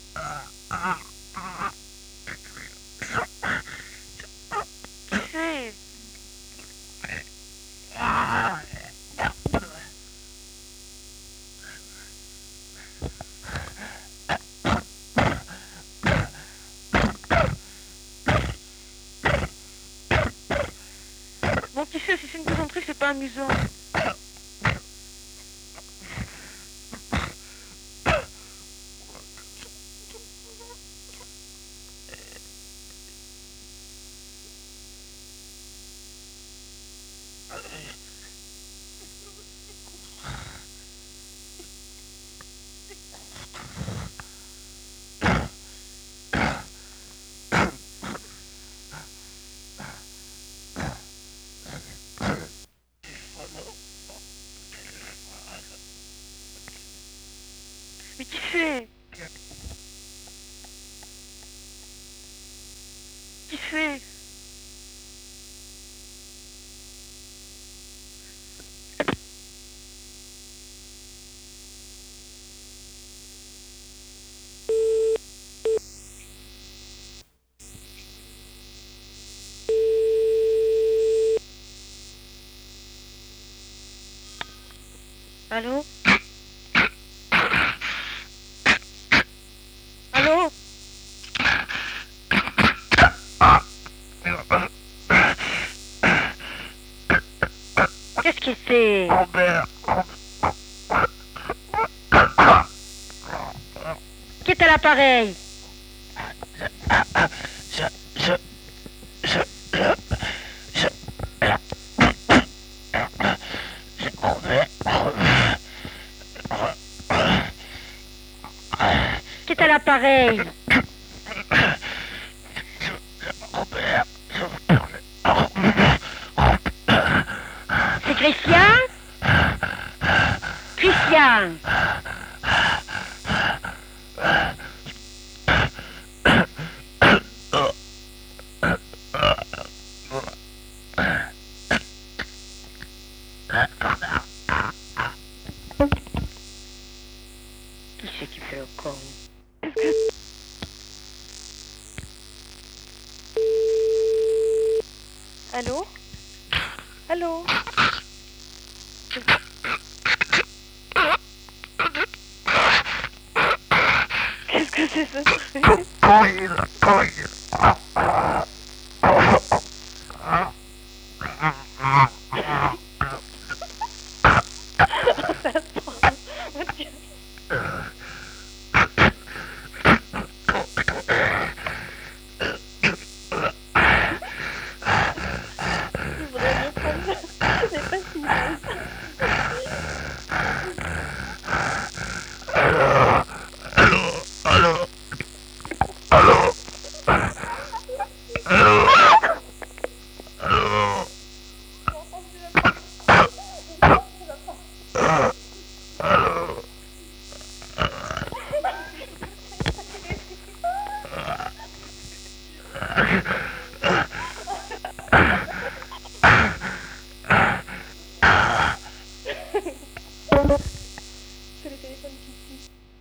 Qui c'est? Bon, qui sait, si c'est une plaisanterie, c'est pas amusant. Mais qui c'est? Qui c'est? Allô? Allô? Qu'est-ce que c'est? Robert, Qui est à l'appareil? je, je, je, Robert, Qui est à l'appareil? Robert, C'est Christian? Christian! Qui c'est qui fait le con? Allô? Allô? Qu'est-ce que c'est ce truc? Corinne,